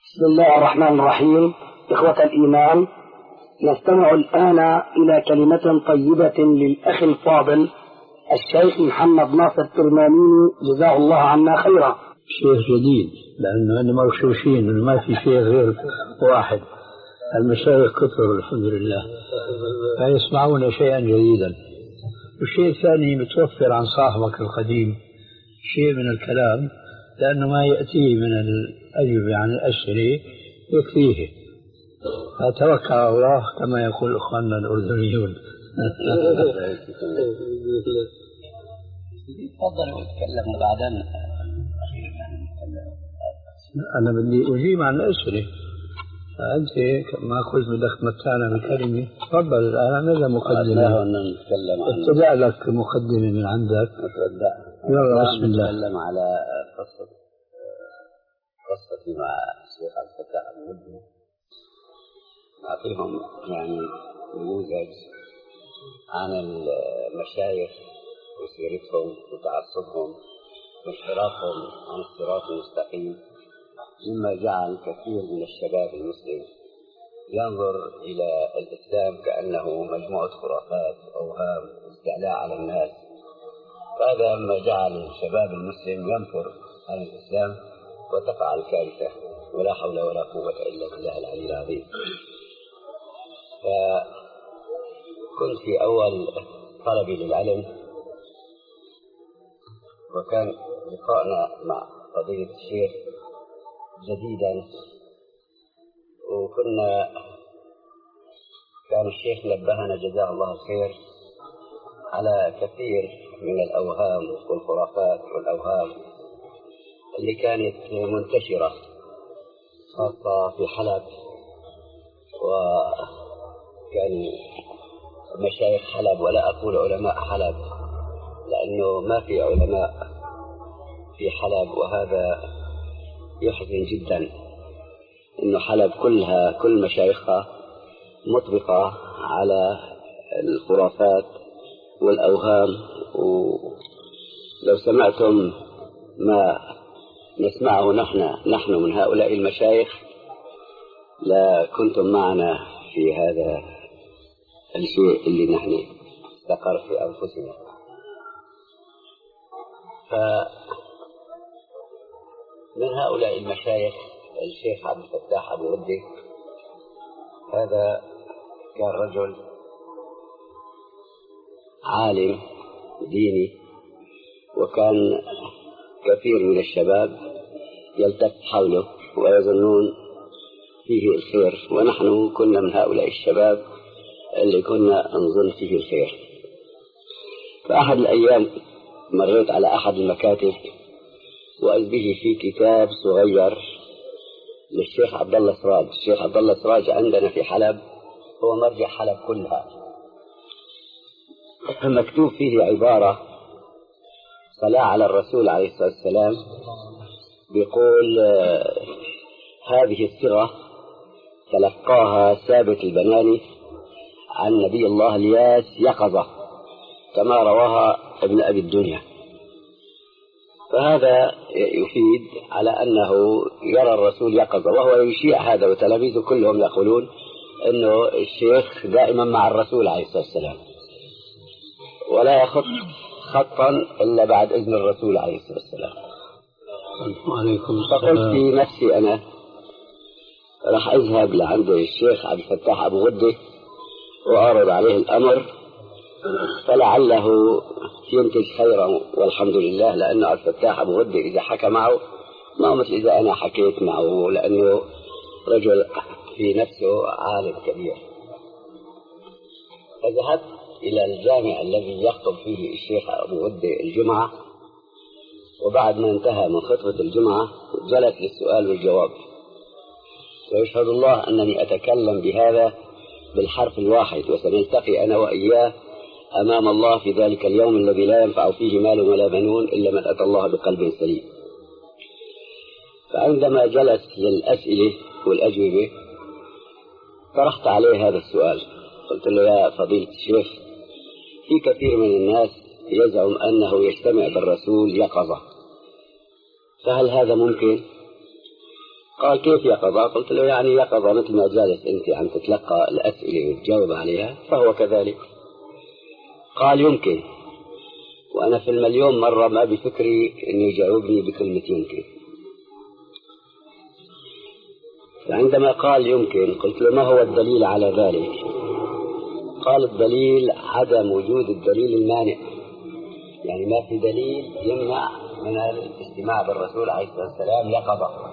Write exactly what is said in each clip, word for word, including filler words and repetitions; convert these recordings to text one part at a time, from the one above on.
بسم الله الرحمن الرحيم. إخوة الإيمان، نستمع الآن إلى كلمة طيبة للأخ الفاضل الشيخ محمد ناصر ترمانيني جزاه الله عنا خيرا. شيخ جديد لأنه أنا مرشوشين ما في شيخ غير واحد، المشايخ كثر الحمد لله فيسمعون شيئا جديدا. والشيء الثاني متوفر عن صاحبك القديم شيء من الكلام، لأنه ما يأتيه من الأجوبة عن الأسئلة يكفيه، فتوكل على الله كما يقول إخواننا الأردنيون. تفضل وتكلم بعدين. أنا بدي أجيب عن الأسئلة، فأنت ما قلت بدك تمتعنا بكلمة. تفضل الآن، هذا مقدمة ابتدأ لك مقدمة من عندك. يلا بسم الله. نتكلم على قصة قصتي مع الشيخ عبد الفتاح الغدي، نعطيهم يعني نموذج عن المشايخ وسيرتهم وتعصبهم وانحرافهم عن الصراط المستقيم، مما جعل كثير من الشباب المسلم ينظر إلى الإسلام كأنه مجموعة خرافات وأوهام واستعلاء على الناس. فهذا مما جعل الشباب المسلم ينفر عن الإسلام وتقع الكارثة، ولا حول ولا قوة إلا بالله العلي العظيم. فكنت في أول طلبي للعلم، وكان لقاءنا مع فضيلة الشيخ جديدا، وكنا كان الشيخ نبهنا جزاه الله الخير على كثير من الأوهام والخرافات والأوهام اللي كانت منتشرة خاصة في حلب، وكان مشايخ حلب، ولا أقول علماء حلب لأنه ما في علماء في حلب، وهذا يحزن جدا إنه حلب كلها كل مشايخها مطبقة على الخرافات والأوهام. ولو سمعتم ما نسمعه نحن نحن من هؤلاء المشايخ لا كنتم معنا في هذا الشيء اللي نحن استقر في أنفسنا. فمن هؤلاء المشايخ الشيخ عبد الفتاح أبو غدي، هذا كان رجل عالم ديني، وكان كثير من الشباب يلتف حوله ويظنون فيه الخير، ونحن كنا من هؤلاء الشباب اللي كنا نظن فيه الخير. فأحد الأيام مريت على أحد المكاتب وإذ به في كتاب صغير للشيخ عبد الله سراج. الشيخ عبد الله سراج عندنا في حلب هو مرجع حلب كلها، مكتوب فيه عبارة صلاة على الرسول عليه الصلاة والسلام، بيقول هذه الصيغة تلقاها ثابت البناني عن نبي الله الياس يقظة كما رواها ابن أبي الدنيا. فهذا يفيد على أنه يرى الرسول يقظة، وهو يشيع هذا، وتلاميذه كلهم يقولون أنه الشيخ دائما مع الرسول عليه الصلاة والسلام، ولا يخط خطا إلا بعد إذن الرسول عليه الصلاة والسلام. فقلت في نفسي أنا راح أذهب لعند الشيخ عبد الفتاح أبو غدي وأعرض عليه الأمر، فلعله ينتج خيرا، والحمد لله، لأنه عبد الفتاح أبو غدي إذا حكى معه ما مثل إذا أنا حكيت معه، لأنه رجل في نفسه عالم كبير. فذهبت إلى الجامع الذي يخطب فيه الشيخ أبو غدي الجمعة، وبعد ما انتهى من خطبة الجمعة جلس للسؤال والجواب، ويشهد الله أنني أتكلم بهذا بالحرف الواحد، وسنلتقي أنا وإياه أمام الله في ذلك اليوم الذي لا ينفع فيه مال ولا بنون إلا من أتى الله بقلب سليم. فعندما جلس للأسئلة والأجوبة طرحت عليه هذا السؤال، قلت له يا فضيلة الشيخ، في كثير من الناس يزعم أنه يجتمع بالرسول يقظة، فهل هذا ممكن؟ قال كيف يقظة؟ قلت له يعني يقظة مثل ما جالس أنت عم تتلقى الأسئلة وتجاوب عليها فهو كذلك. قال يمكن، وأنا في المليون مرة ما بفكري أنه يجاوبني بكلمة يمكن. فعندما قال يمكن قلت له ما هو الدليل على ذلك؟ قال الدليل عدم وجود الدليل المانع، يعني ما في دليل يمنع من الاجتماع بالرسول عليه الصلاة والسلام يقظة.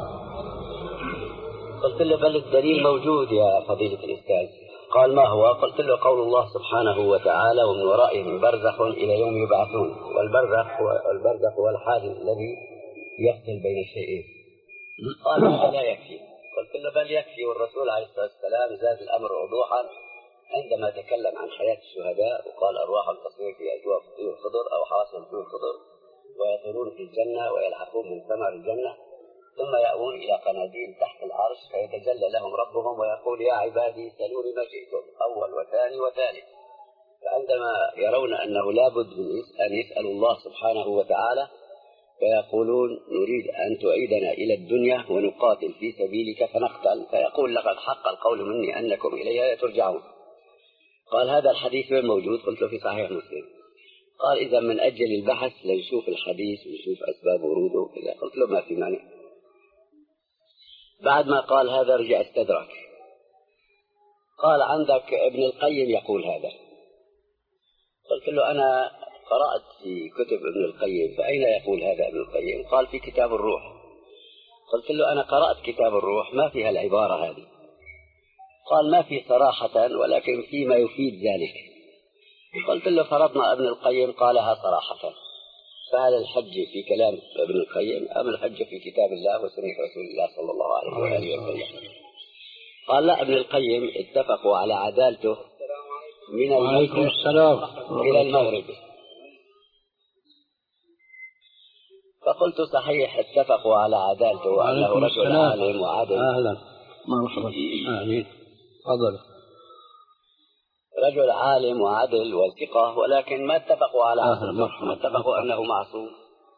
قلت له بل الدليل موجود يا فضيلة الأستاذ. قال ما هو؟ قلت له قول الله سبحانه وتعالى ومن ورائهم برزخ إلى يوم يبعثون، والبرزخ هو البرزخ هو الحاجز الذي يفصل بين الشيئين. قال هذا لا يكفي. قلت له بل يكفي، والرسول عليه الصلاة والسلام زاد الأمر وضوحا عندما تكلم عن حياة الشهداء وقال أرواح تصير في أجواف الطيور الخضر أو حواصل الطيور الخضر ويطيرون في الجنة ويلعقون من ثمر الجنة ثم يأوون إلى قناديل تحت العرش فيتجلى لهم ربهم ويقول يا عبادي سلوني ما شئتم، أول وثاني وثالث. فعندما يرون أنه لابد أن يسألوا الله سبحانه وتعالى فيقولون نريد أن تعيدنا إلى الدنيا ونقاتل في سبيلك فنقتل، فيقول لقد حق القول مني أنكم إليها ترجعون. قال هذا الحديث وين موجود؟ قلت له في صحيح مسلم. قال إذا من أجل البحث لنشوف الحديث ونشوف أسباب وروده. إذا قلت له ما في مانع. بعد ما قال هذا رجع استدرك، قال عندك ابن القيم يقول هذا. قلت له أنا قرأت في كتب ابن القيم، فأين يقول هذا ابن القيم؟ قال في كتاب الروح. قلت له أنا قرأت كتاب الروح ما فيها العبارة هذه. قال ما في صراحة ولكن فيما يفيد ذلك. قلت له فرضنا ابن القيم قالها صراحة، فهل الحج في كلام ابن القيم أم الحج في كتاب الله وسنة رسول الله صلى الله عليه وآله وسلم؟ قال لا، ابن القيم اتفقوا على عدالته من المشرق إلى المغرب. فقلت صحيح اتفقوا على عدالته وأنه رجل عالم وعادل. أهلا مرحبا. أهلا تفضل. رجل عالم وعدل وثقة، ولكن ما اتفقوا على عدل، ما اتفقوا أنه معصوم.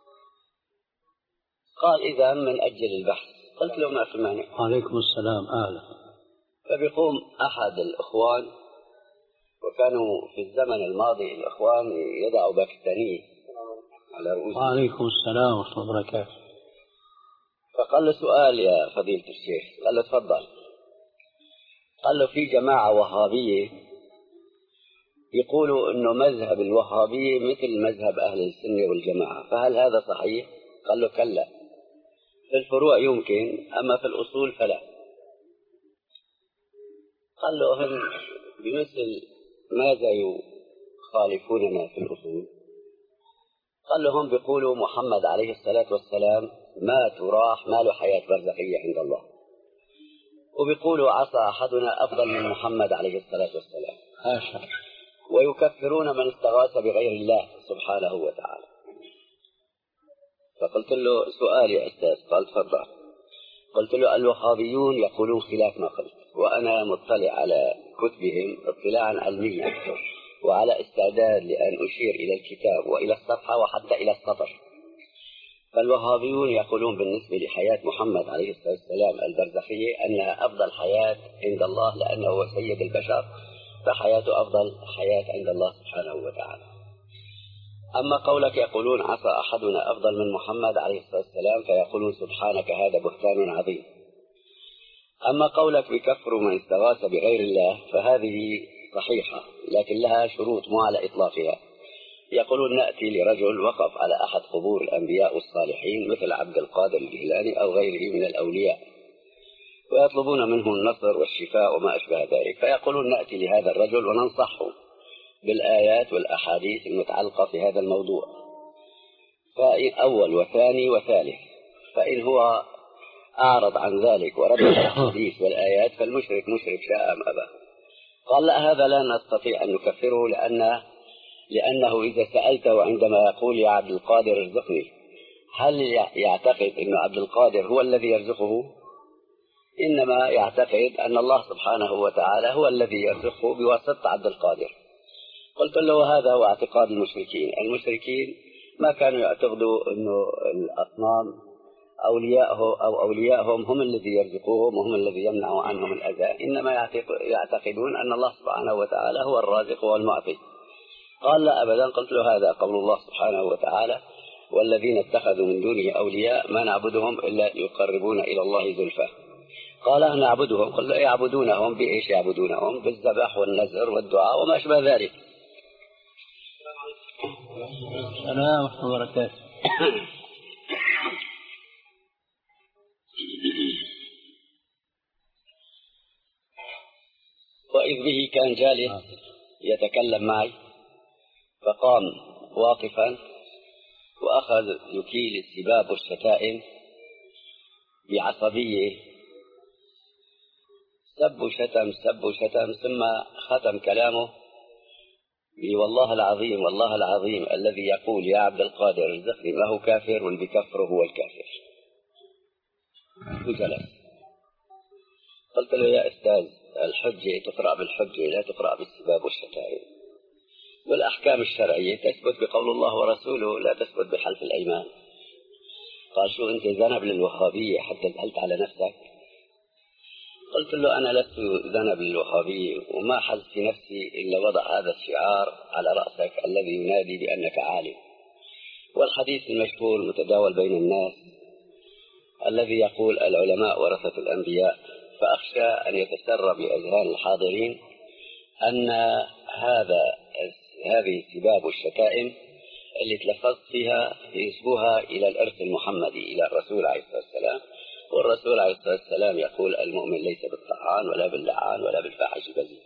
قال إذا من أجل البحث. قلت له ما في مانع. عليكم السلام. أهلا. فبيقوم أحد الإخوان، وكانوا في الزمن الماضي الإخوان يضعوا باكستاني على رؤوسهم. وعليكم السلام ورحمة الله وبركاته. فقال له سؤال يا فضيلة الشيخ. قال له تفضل. قال له في جماعة وهابية يقولوا انه مذهب الوهابية مثل مذهب اهل السنة والجماعة، فهل هذا صحيح؟ قال له كلا، في الفروع يمكن اما في الاصول فلا. قال له هم بمثل ماذا يخالفوننا في الاصول؟ قال له هم بيقولوا محمد عليه الصلاة والسلام مات وراح ما له حياة برزخية عند الله، وبيقولوا عصى احدنا افضل من محمد عليه الصلاة والسلام. هاشا. ويكفرون من استغاث بغير الله سبحانه وتعالى. فقلت له سؤال يا أستاذ. قال تفضل. قلت له الوهابيون يقولون خلاف ما قلت، وأنا مطلع على كتبهم اطلاعا علميا وعلى استعداد لأن أشير إلى الكتاب وإلى الصفحة وحتى إلى السطر. فالوهابيون يقولون بالنسبة لحياة محمد عليه الصلاة والسلام البرزخية أنها أفضل حياة عند الله لأنه هو سيد البشر، فحياته أفضل حياة عند الله سبحانه وتعالى. أما قولك يقولون عصى أحدنا أفضل من محمد عليه الصلاة والسلام فيقولون سبحانك هذا بهتان عظيم. أما قولك بكفر من استغاث بغير الله فهذه صحيحة لكن لها شروط مو على إطلاقها. يقولون نأتي لرجل وقف على أحد قبور الأنبياء والصالحين مثل عبد القادر الجيلاني أو غيره من الأولياء ويطلبون منه النصر والشفاء وما أشبه ذلك، فيقولون نأتي لهذا الرجل وننصحه بالآيات والأحاديث المتعلقة في هذا الموضوع، فإن أول وثاني وثالث، فإن هو أعرض عن ذلك ورد الحديث والآيات فالمشرك مشرك شاء أم أبى. قال لا، هذا لا نستطيع أن نكفره لأن لأنه إذا سألته عندما يقول يا عبد القادر ارزقني، هل يعتقد أن عبد القادر هو الذي يرزقه؟ إنما يعتقد أن الله سبحانه وتعالى هو الذي يرزقه بواسطة عبد القادر. قلت له هذا هو اعتقاد المشركين. المشركين ما كانوا يعتقدوا أن الأصنام أولياءه أو أولياءهم هم الذي يرزقوهم وهم الذي يمنع عنهم الأذى، إنما يعتقدون أن الله سبحانه وتعالى هو الرازق والمعطي. قال لا أبدا. قلت له هذا قول الله سبحانه وتعالى: والذين اتخذوا من دونه أولياء ما نعبدهم إلا يقربون إلى الله زلفى. قال نعبدهم. قل يعبدونهم بإيش؟ يعبدونهم بالذبح والنذر والدعاء وما أشبه ذلك. السلام ورحمة الله وبركاته. وإذ به كان جالس يتكلم معي، فقام واقفا وأخذ يكيل السباب والشتائم بعصبية، سب وشتم سب وشتم، ثم ختم كلامه والله العظيم والله العظيم الذي يقول يا عبد القادر ارزقني ما هو كافر واللي بكفره هو الكافر. وجلس. قلت له يا أستاذ، الحجة تقرأ بالحجة لا تقرأ بالسباب والشتائم، والأحكام الشرعية تثبت بقول الله ورسوله لا تثبت بحلف الأيمان. قال شو أنت ذنب للوهابية حتى زعلت على نفسك؟ قلت له أنا لست ذنب للوهابية، وما حز في نفسي إلا وضع هذا الشعار على رأسك الذي ينادي بأنك عالم، والحديث المشهور المتداول بين الناس الذي يقول العلماء ورثة الأنبياء. فأخشى أن يتسرب لأذهان الحاضرين أن هذا هذه السباب والشتائم اللي تلفظت فيها ينسبوها إلى الإرث المحمدي إلى الرسول عليه الصلاة والسلام، والرسول عليه الصلاة والسلام يقول المؤمن ليس بالطعان ولا باللعان ولا بالفاحش البذيء.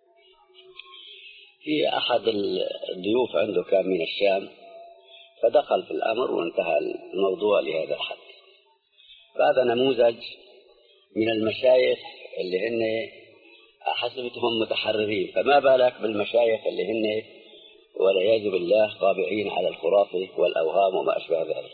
في أحد الضيوف عنده كان من الشام، فدخل في الأمر وانتهى الموضوع لهذا الحد. هذا نموذج من المشايخ اللي هن حسبتهم متحررين، فما بالك بالمشايخ اللي هن والعياذ بالله طابعين على الخرافة والأوهام وما أشبه ذلك.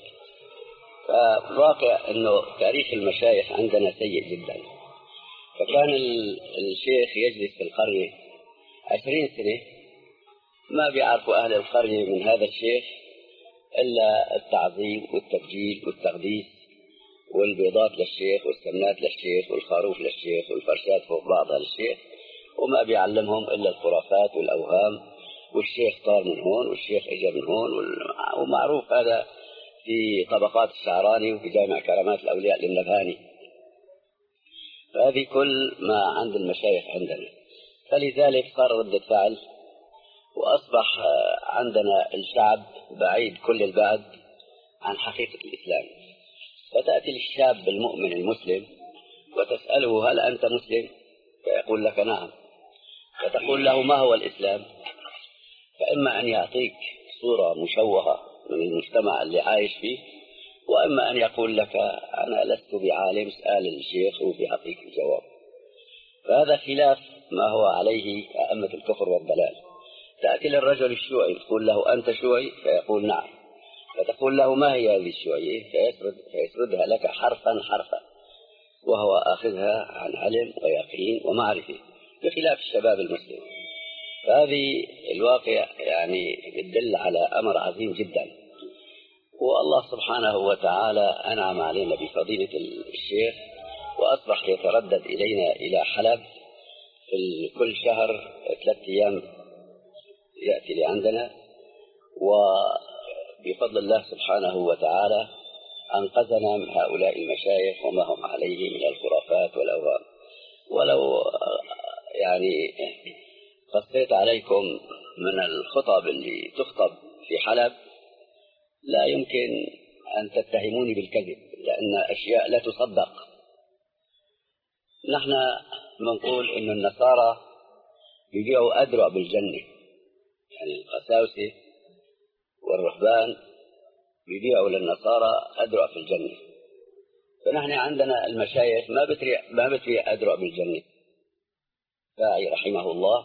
فواقع أنه تاريخ المشايخ عندنا سيء جدا. فكان الشيخ يجلس في القرية عشرين سنة ما بيعرفوا أهل القرية من هذا الشيخ إلا التعظيم والتبجيل والتقديس والبيضات للشيخ والسمنات للشيخ والخروف للشيخ والفرشات فوق بعضها للشيخ، وما بيعلمهم إلا الخرافات والأوهام، والشيخ طار من هون والشيخ إجا من هون، ومعروف هذا في طبقات الشعراني وفي جامع كرامات الأولياء للنبهاني. فهذه كل ما عند المشايخ عندنا، فلذلك صار ردة فعل، وأصبح عندنا الشعب بعيد كل البعد عن حقيقة الإسلام. فتأتي للشاب المؤمن المسلم وتسأله هل أنت مسلم؟ فيقول لك نعم. فتقول له ما هو الإسلام؟ فإما أن يعطيك صورة مشوهة من المجتمع اللي عايش فيه، وإما أن يقول لك أنا لست بعالم، اسأل الشيخ وبيعطيك الجواب. فهذا خلاف ما هو عليه أئمة الكفر والضلال. تأتي للرجل الشيوعي تقول له أنت شيوعي؟ فيقول نعم. فتقول له ما هي هذه الشيوعية؟ فيسرد فيسردها لك حرفا حرفا، وهو أخذها عن علم ويقين ومعرفة، بخلاف الشباب المسلم. فهذه الواقع يعني يدل على أمر عظيم جدا. والله سبحانه وتعالى أنعم علينا بفضيلة الشيخ، وأصبح يتردد إلينا إلى حلب في كل شهر ثلاثة أيام يأتي لعندنا، وبفضل الله سبحانه وتعالى أنقذنا من هؤلاء المشايخ وما هم عليه من الخرافات والأوهام. ولو يعني قصيت عليكم من الخطب اللي تخطب في حلب لا يمكن أن تتهموني بالكذب، لأن أشياء لا تصدق. نحن نقول إن النصارى يبيعوا أدرع بالجنة، يعني القساوسة والرهبان يبيعوا للنصارى أدرع في الجنة. فنحن عندنا المشايخ ما بتبيع ما بتبيع أدرع بالجنة. فاعي رحمه الله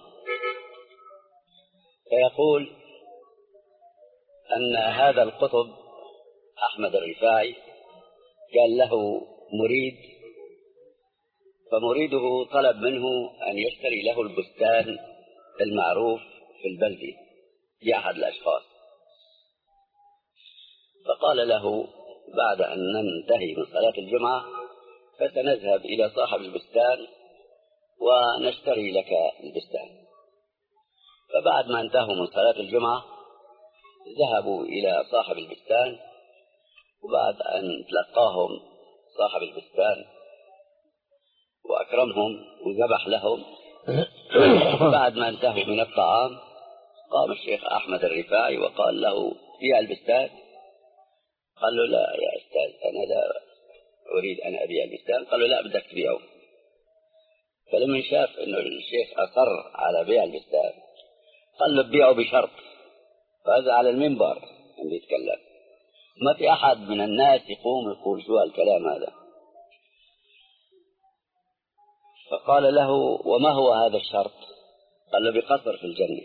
فيقول أن هذا القطب أحمد الرفاعي كان له مريد، فمريده طلب منه أن يشتري له البستان المعروف في البلدة لأحد الأشخاص. فقال له بعد أن ننتهي من صلاة الجمعة فسنذهب إلى صاحب البستان ونشتري لك البستان. فبعد ما انتهوا من صلاة الجمعة ذهبوا إلى صاحب البستان، وبعد أن تلقاهم صاحب البستان وأكرمهم وذبح لهم، بعد ما انتهوا من الطعام قام الشيخ أحمد الرفاعي وقال له: بيع البستان؟ قال له: لا يا أستاذ، أنا لا أريد أن أبيع البستان. قال له: لا، بدك تبيعه. فلما شاف أنه الشيخ أصر على بيع البستان قال له: بيعه بشرط. فهذا على المنبر عم يتكلم، ما في أحد من الناس يقوم يقول شو هالكلام هذا. فقال له: وما هو هذا الشرط؟ قال له: بقصر في الجنة.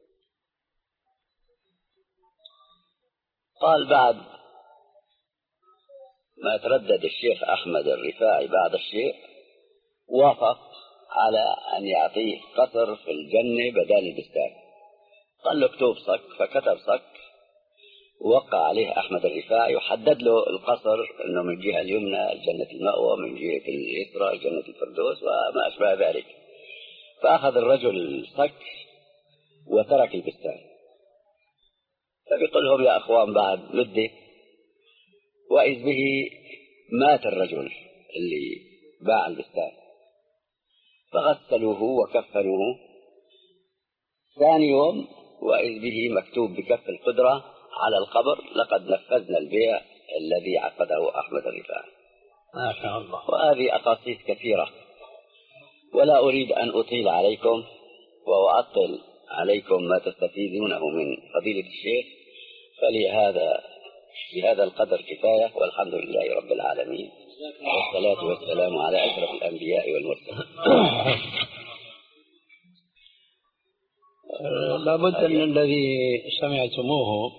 قال بعد ما تردد الشيخ أحمد الرفاعي بعد الشيء وافق على أن يعطيه قصر في الجنة بدال البستان. قال له: اكتب صك. فكتب صك ووقع عليه أحمد الرفاعي وحدد له القصر أنه من الجهة اليمنى جنة المأوى، من جهة اليسرى جنة الفردوس وما أشبه ذلك. فأخذ الرجل الصك وترك البستان. فبيقول لهم: يا أخوان، بعد مدة وإذ به مات الرجل اللي باع البستان. فغسلوه وكفنوه. ثاني يوم وإذ به مكتوب بكف القدرة على القبر: لقد نفذنا البيع الذي عقده أحمد الرفاعي. ما شاء الله. وهذه أقاصيص كثيرة، ولا أريد أن أطيل عليكم وأعطل عليكم ما تستفيدونه من فضيلة الشيخ، فلهذا بهذا القدر كفاية، والحمد لله رب العالمين، والصلاة والسلام على أشرف الأنبياء والمرسلين. لابد أن الذي سمعتموه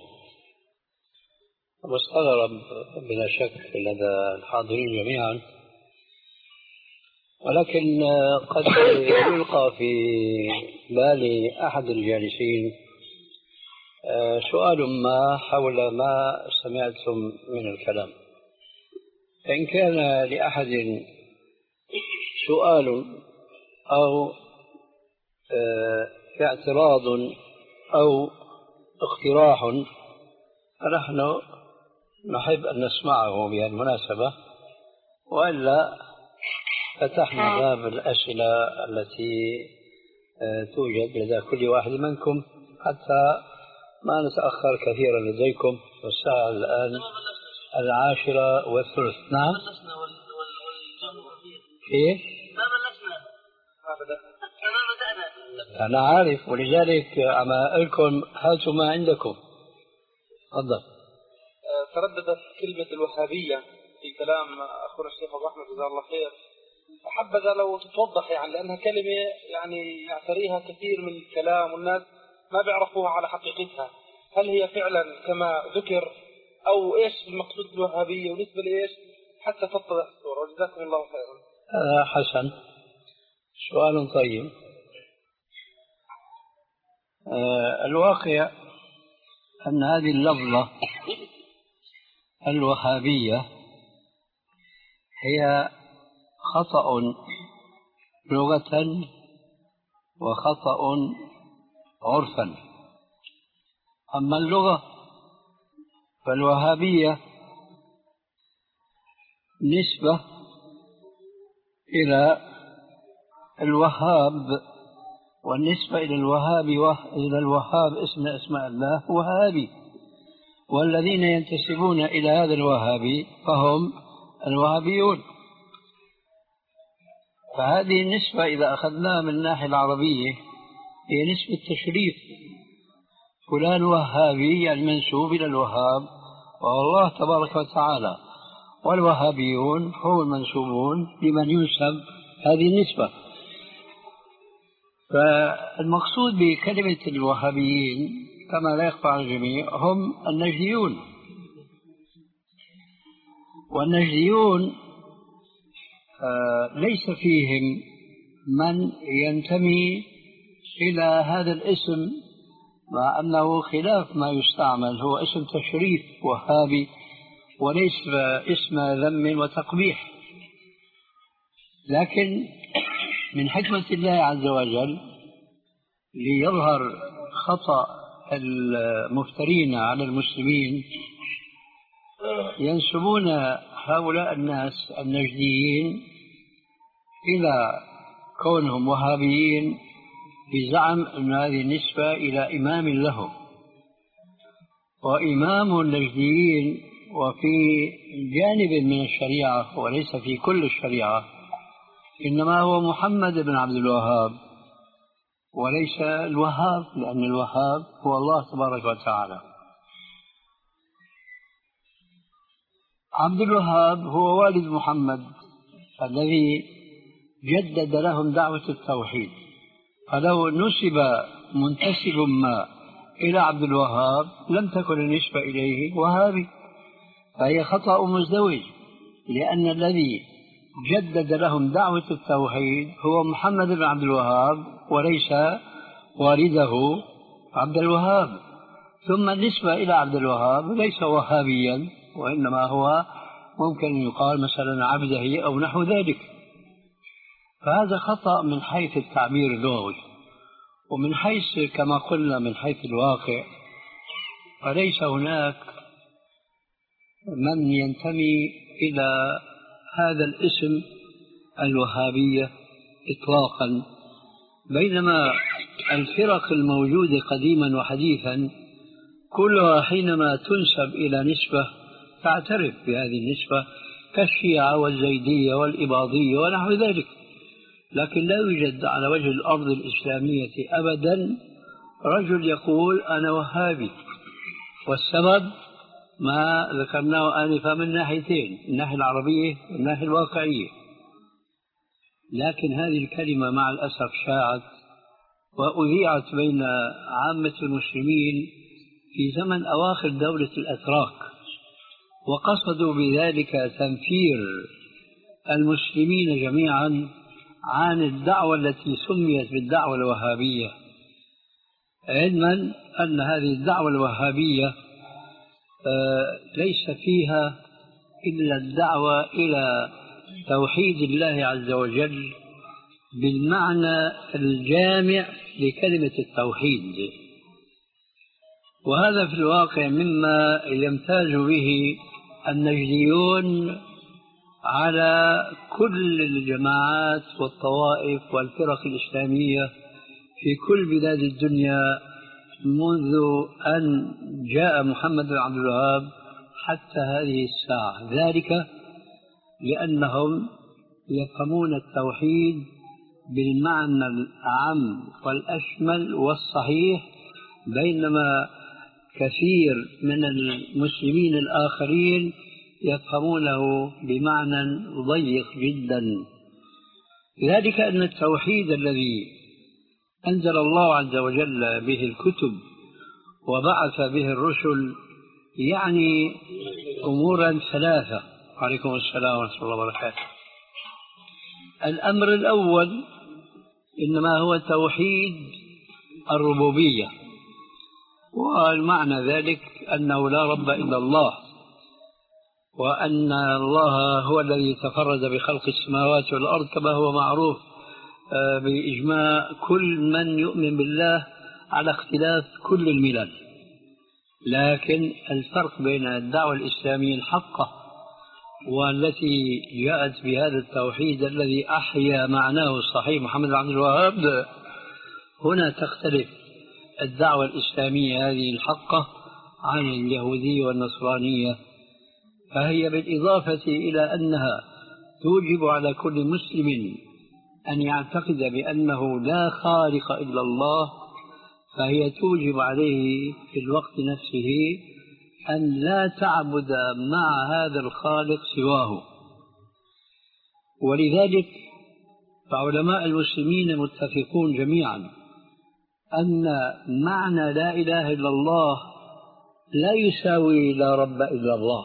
واستغرب بلا شك لدى الحاضرين جميعا، ولكن قد يلقى في بال أحد الجالسين سؤال ما حول ما سمعتم من الكلام. فإن كان لأحد سؤال أو اعتراض أو اقتراح فنحن نحب أن نسمعه بهالمناسبة، وإلا فتحنا باب الأسئلة التي توجد لدى كل واحد منكم حتى ما نتأخر كثيرا لديكم. والساعة الآن العاشرة والثلث. نعم. إيه؟ ما بلشنا. أنا عارف، ولذلك عم أقولكم هاتوا ما عندكم. تفضل. ترددت كلمة الوهابية في كلام أخونا الشيخ أبو أحمد جزاه الله خير، أحبذ لو تتوضح يعني، لأنها كلمة يعني يعتريها كثير من الكلام والناس ما بيعرفوها على حقيقتها. هل هي فعلا كما ذكر أو إيش المقصود بالوهابية ونسبة لإيش حتى تتضح الصورة؟ وجزاكم الله خيرا. آه حسن، سؤال طيب. آه الواقع أن هذه اللفظة الوهابية هي خطأ لغة وخطأ عرفا. أما اللغة فالوهابية نسبة إلى الوهاب، والنسبة إلى الوهاب إلى الوهاب اسم أسماء الله وهابي، والذين ينتسبون إلى هذا الوهابي فهم الوهابيون. فهذه النسبة إذا أخذناها من الناحية العربية هي نسبة تشريف، فلان وهابي يعني منسوب إلى الوهاب وهو الله تبارك وتعالى، والوهابيون هم المنسوبون لمن ينسب هذه النسبة. فالمقصود بكلمة الوهابيين كما لا يخفى على الجميع هم النجديون، والنجديون ليس فيهم من ينتمي إلى هذا الاسم، مع أنه خلاف ما يستعمل، هو اسم تشريف وهابي، وليس اسم ذم وتقبيح. لكن من حكمة الله عز وجل ليظهر خطأ المفترين على المسلمين ينسبون هؤلاء الناس النجديين إلى كونهم وهابيين بزعم أن هذه النسبة إلى إمام لهم، وإمام النجديين وفي جانب من الشريعة وليس في كل الشريعة إنما هو محمد بن عبد الوهاب وليس الوهاب، لأن الوهاب هو الله تبارك وتعالى. عبد الوهاب هو والد محمد الذي جدد لهم دعوة التوحيد، فلو نسب منتسب ما إلى عبد الوهاب لم تكن النسبة إليه وهابي، فهي خطأ مزدوج، لأن الذي جدد لهم دعوة التوحيد هو محمد بن عبد الوهاب وليس والده عبد الوهاب. ثم النسبة إلى عبد الوهاب ليس وهابيا، وإنما هو ممكن أن يقال مثلا عبده أو نحو ذلك. فهذا خطأ من حيث التعبير اللغوي، ومن حيث كما قلنا من حيث الواقع فليس هناك من ينتمي إلى هذا الاسم الوهابية إطلاقا، بينما الفرق الموجودة قديما وحديثا كلها حينما تنسب إلى نسبة تعترف بهذه النسبة، كالشيعة والزيدية والإباضية ونحو ذلك. لكن لا يوجد على وجه الأرض الإسلامية أبدا رجل يقول أنا وهابي، والسبب ما ذكرناه آنفا من ناحيتين، الناحية العربية والناحية الواقعية. لكن هذه الكلمة مع الأسف شاعت وأذيعت بين عامة المسلمين في زمن أواخر دولة الأتراك، وقصدوا بذلك تنفير المسلمين جميعا عن الدعوة التي سميت بالدعوة الوهابية، علما أن هذه الدعوة الوهابية ليس فيها إلا الدعوة إلى توحيد الله عز وجل بالمعنى الجامع لكلمة التوحيد. وهذا في الواقع مما يمتاز به النجديون على كل الجماعات والطوائف والفرق الإسلامية في كل بلاد الدنيا منذ أن جاء محمد بن عبد الوهاب حتى هذه الساعة، ذلك لأنهم يفهمون التوحيد بالمعنى الأعم والأشمل والصحيح، بينما كثير من المسلمين الآخرين يفهمونه بمعنى ضيق جدا. ذلك أن التوحيد الذي أنزل الله عز وجل به الكتب وبعث به الرسل يعني أمورا ثلاثة. عليكم السلام ورحمة الله وبركاته. الأمر الأول إنما هو توحيد الربوبية، والمعنى ذلك أنه لا رب إلا الله، وأن الله هو الذي تفرد بخلق السماوات والأرض كما هو معروف بإجماع كل من يؤمن بالله على اختلاف كل الملل. لكن الفرق بين الدعوة الإسلامية الحقة والتي جاءت بهذا التوحيد الذي أحيا معناه الصحيح محمد بن عبد الوهاب، هنا تختلف الدعوة الإسلامية هذه الحقة عن اليهودية والنصرانية. فهي بالإضافة إلى أنها توجب على كل مسلم أن يعتقد بأنه لا خالق إلا الله، فهي توجب عليه في الوقت نفسه أن لا تعبد مع هذا الخالق سواه. ولذلك فعلماء المسلمين متفقون جميعا أن معنى لا إله إلا الله لا يساوي لا رب إلا الله،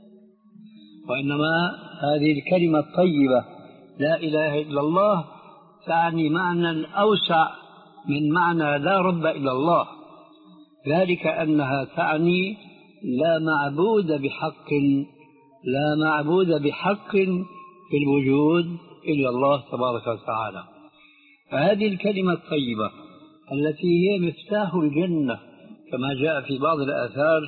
وإنما هذه الكلمة الطيبة لا إله إلا الله تعني معنى أوسع من معنى لا رب إلا الله، ذلك أنها تعني لا معبود بحق لا معبود بحق في الوجود إلا الله تبارك وتعالى. فهذه الكلمة الطيبة التي هي مفتاح الجنة كما جاء في بعض الآثار،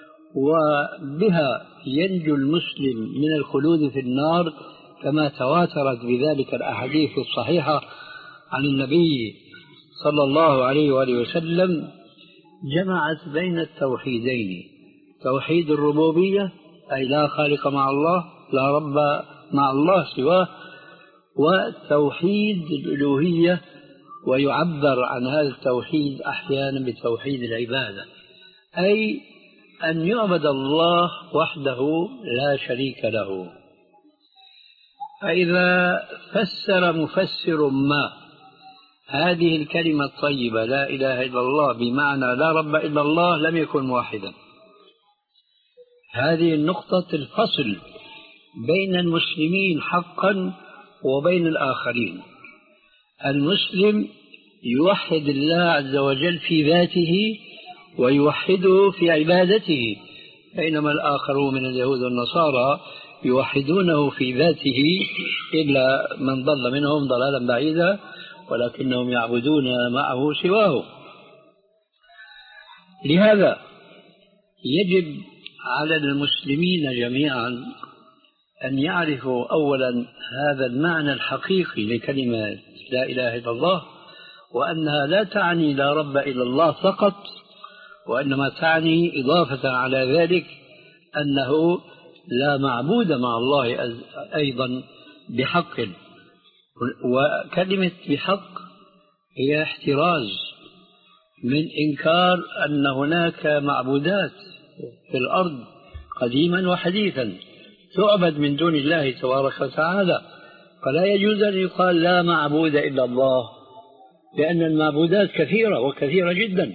وبها ينجو المسلم من الخلود في النار كما تواترت بذلك الأحاديث الصحيحة عن النبي صلى الله عليه وآله وسلم، جمعت بين التوحيدين: توحيد الربوبية أي لا خالق مع الله، لا رب مع الله سواه، وتوحيد الألوهية، ويعبر عن هذا التوحيد أحيانا بتوحيد العبادة، أي أن يعبد الله وحده لا شريك له. فإذا فسر مفسر ما هذه الكلمة الطيبة لا إله إلا الله بمعنى لا رب إلا الله لم يكن موحدا. هذه النقطة الفصل بين المسلمين حقا وبين الآخرين. المسلم يوحد الله عز وجل في ذاته ويوحده في عبادته، بينما الآخرون من اليهود والنصارى يوحدونه في ذاته إلا من ضل منهم ضلالا بعيدا، ولكنهم يعبدون معه سواه. لهذا يجب على المسلمين جميعا أن يعرفوا أولا هذا المعنى الحقيقي لكلمة لا إله إلا الله، وأنها لا تعني لا رب إلا الله فقط، وإنما تعني إضافة على ذلك أنه لا معبود مع الله أيضا بحق. وكلمة بحق هي احتراز من إنكار أن هناك معبودات في الأرض قديما وحديثا تعبد من دون الله تبارك وتعالى، فلا يجوز أن يقال لا معبود إلا الله، لأن المعبودات كثيرة وكثيرة جدا،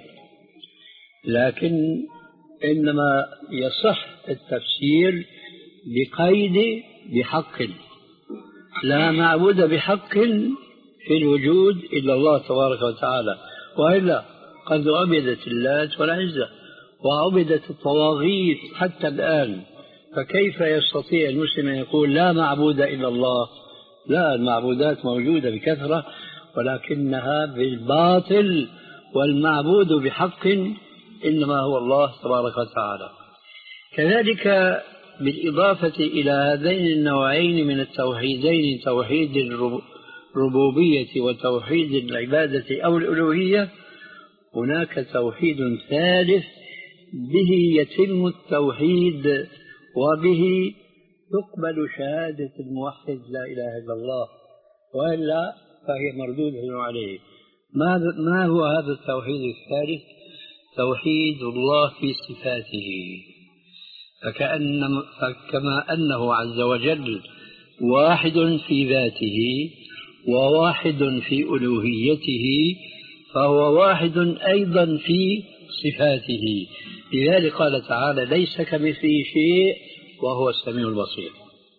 لكن إنما يصح التفسير بقيد بحق. لا معبود بحق في الوجود إلا الله تبارك وتعالى، وإلا قد عبدت اللات والعزى وعبدت الطواغيت حتى الآن، فكيف يستطيع المسلم أن يقول لا معبود إلا الله؟ لا، المعبودات موجودة بكثرة ولكنها بالباطل، والمعبود بحق إنما هو الله تبارك وتعالى. كذلك بالإضافة إلى هذين النوعين من التوحيدين، توحيد الربوبية وتوحيد العبادة أو الألوهية، هناك توحيد ثالث به يتم التوحيد وبه تقبل شهادة الموحد لا إله إلا الله، وإلا فهي مردودة عليه. ما هو هذا التوحيد الثالث؟ توحيد الله في صفاته، فكأن فكما أنه عز وجل واحد في ذاته وواحد في ألوهيته، فهو واحد أيضا في صفاته. لذلك قال تعالى: ليس كمثله شيء وهو السميع البصير.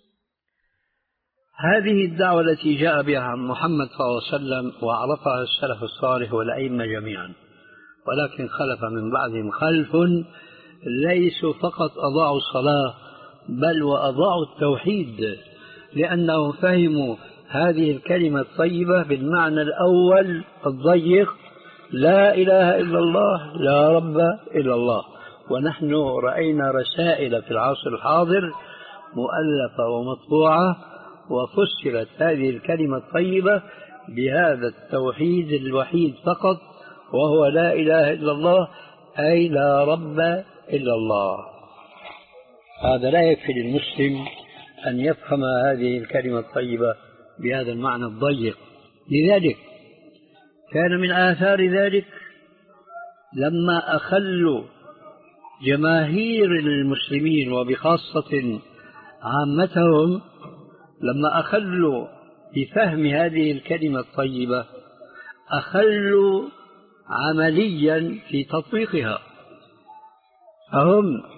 هذه الدعوة التي جاء بها محمد صلى الله عليه وسلم وعرفها السلف الصالح والأئمة جميعا، ولكن خلف من بعدهم خلف ليسوا فقط أضاعوا الصلاة بل وأضاعوا التوحيد، لأنهم فهموا هذه الكلمة الطيبة بالمعنى الأول الضيق: لا إله إلا الله، لا رب إلا الله. ونحن رأينا رسائل في العصر الحاضر مؤلفة ومطبوعة وفسرت هذه الكلمة الطيبة بهذا التوحيد الوحيد فقط، وهو لا إله إلا الله، أي لا رب إلا الله. هذا لا يكفي للمسلم أن يفهم هذه الكلمة الطيبة بهذا المعنى الضيق. لذلك كان من آثار ذلك لما أخلوا جماهير المسلمين وبخاصة عامتهم، لما أخلوا بفهم هذه الكلمة الطيبة أخلوا عمليا في تطبيقها، فهم